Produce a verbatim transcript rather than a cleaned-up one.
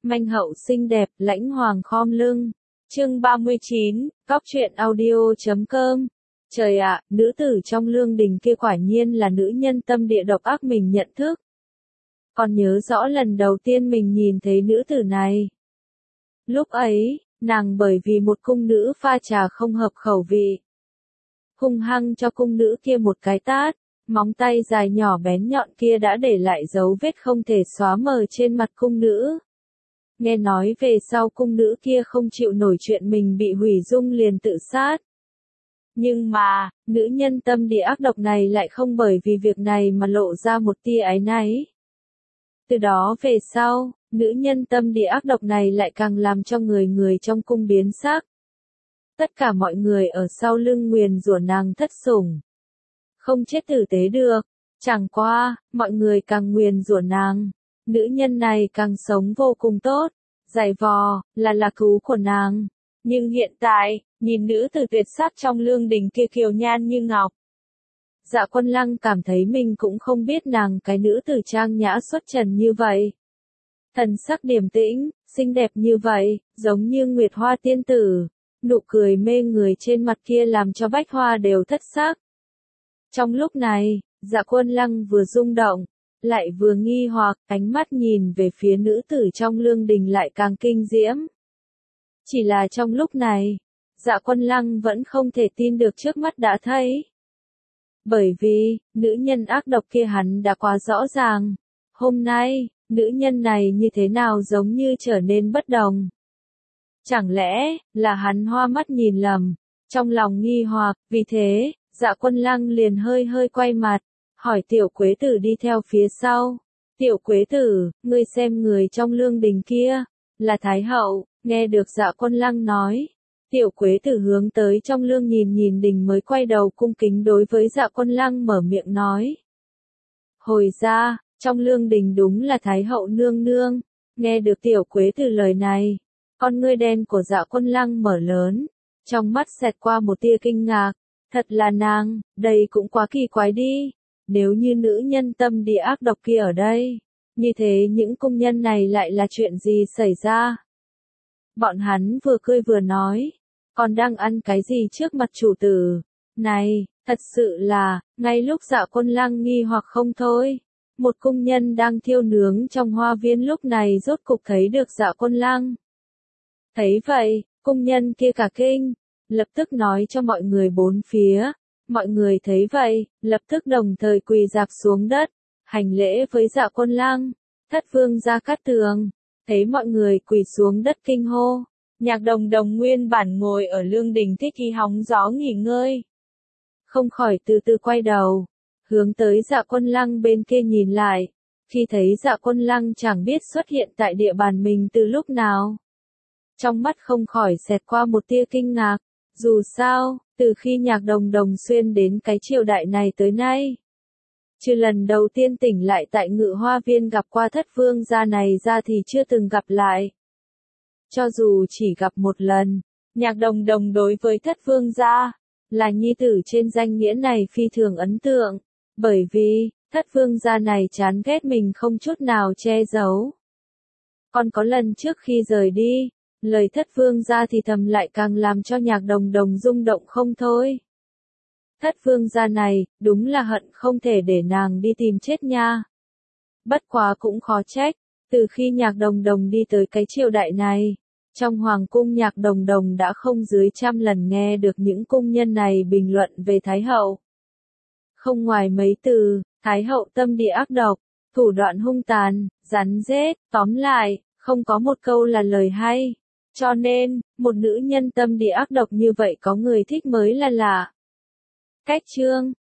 manh hậu xinh đẹp, lãnh hoàng khom lưng. Chương ba mươi chín, cóc truyện audio chấm com. Trời ạ, nữ tử trong lương đình kia quả nhiên là nữ nhân tâm địa độc ác mình nhận thức. Còn nhớ rõ lần đầu tiên mình nhìn thấy nữ tử này. Lúc ấy, nàng bởi vì một cung nữ pha trà không hợp khẩu vị. Hung hăng cho cung nữ kia một cái tát, móng tay dài nhỏ bén nhọn kia đã để lại dấu vết không thể xóa mờ trên mặt cung nữ. Nghe nói về sau cung nữ kia không chịu nổi chuyện mình bị hủy dung liền tự sát. Nhưng mà, nữ nhân tâm địa ác độc này lại không bởi vì việc này mà lộ ra một tia áy náy. Từ đó về sau, nữ nhân tâm địa ác độc này lại càng làm cho người người trong cung biến sắc. Tất cả mọi người ở sau lưng nguyền rủa nàng thất sủng. Không chết tử tế được, chẳng qua, mọi người càng nguyền rủa nàng. Nữ nhân này càng sống vô cùng tốt, giày vò, là là cứu của nàng. Nhưng hiện tại, nhìn nữ tử tuyệt sắc trong lương đình kia kiều nhan như ngọc. Dạ Quân Lăng cảm thấy mình cũng không biết nàng cái nữ tử trang nhã xuất trần như vậy. Thần sắc điềm tĩnh, xinh đẹp như vậy, giống như nguyệt hoa tiên tử. Nụ cười mê người trên mặt kia làm cho bách hoa đều thất sắc. Trong lúc này, Dạ Quân Lăng vừa rung động, lại vừa nghi hoặc, ánh mắt nhìn về phía nữ tử trong lương đình lại càng kinh diễm. Chỉ là trong lúc này, Dạ Quân Lăng vẫn không thể tin được trước mắt đã thấy. Bởi vì, nữ nhân ác độc kia hắn đã quá rõ ràng. Hôm nay, nữ nhân này như thế nào giống như trở nên bất đồng. Chẳng lẽ, là hắn hoa mắt nhìn lầm, trong lòng nghi hoặc, vì thế, Dạ Quân Lăng liền hơi hơi quay mặt, hỏi Tiểu Quế Tử đi theo phía sau. Tiểu Quế Tử, ngươi xem người trong lương đình kia, là Thái Hậu, nghe được Dạ Quân Lăng nói. Tiểu Quế Tử hướng tới trong lương nhìn nhìn đình mới quay đầu cung kính đối với Dạ Quân Lăng mở miệng nói. Hồi ra, trong lương đình đúng là Thái Hậu nương nương, nghe được Tiểu Quế Tử lời này. Con ngươi đen của Dạ Quân Lăng mở lớn, trong mắt xẹt qua một tia kinh ngạc, thật là nàng, đây cũng quá kỳ quái đi, nếu như nữ nhân tâm địa ác độc kia ở đây, như thế những cung nhân này lại là chuyện gì xảy ra? Bọn hắn vừa cười vừa nói, còn đang ăn cái gì trước mặt chủ tử? Này, thật sự là, ngay lúc Dạ Quân Lăng nghi hoặc không thôi, một cung nhân đang thiêu nướng trong hoa viên lúc này rốt cục thấy được Dạ Quân Lăng. Thấy vậy, cung nhân kia cả kinh, lập tức nói cho mọi người bốn phía. Mọi người thấy vậy, lập tức đồng thời quỳ rạp xuống đất, hành lễ với Dạ Quân Lăng. Thất vương Gia Cát Tường, thấy mọi người quỳ xuống đất kinh hô. Nhạc Đồng Đồng nguyên bản ngồi ở lương đình thích ý hóng gió nghỉ ngơi. Không khỏi từ từ quay đầu, hướng tới Dạ Quân Lăng bên kia nhìn lại. Khi thấy Dạ Quân Lăng chẳng biết xuất hiện tại địa bàn mình từ lúc nào. Trong mắt không khỏi xẹt qua một tia kinh ngạc, dù sao, từ khi Nhạc Đồng Đồng xuyên đến cái triều đại này tới nay. Trừ lần đầu tiên tỉnh lại tại Ngự Hoa Viên gặp qua thất vương gia này ra thì chưa từng gặp lại. Cho dù chỉ gặp một lần, Nhạc Đồng Đồng đối với thất vương gia, là nhi tử trên danh nghĩa này phi thường ấn tượng, bởi vì, thất vương gia này chán ghét mình không chút nào che giấu. Còn có lần trước khi rời đi, lời thất vương gia thì thầm lại càng làm cho Nhạc Đồng Đồng rung động không thôi. Thất vương gia này, đúng là hận không thể để nàng đi tìm chết nha. Bất quá cũng khó trách, từ khi Nhạc Đồng Đồng đi tới cái triều đại này, trong hoàng cung Nhạc Đồng Đồng đã không dưới trăm lần nghe được những cung nhân này bình luận về Thái Hậu. Không ngoài mấy từ, Thái Hậu tâm địa ác độc, thủ đoạn hung tàn, rắn rết, tóm lại, không có một câu là lời hay. Cho nên, một nữ nhân tâm địa ác độc như vậy có người thích mới là lạ. Cách chương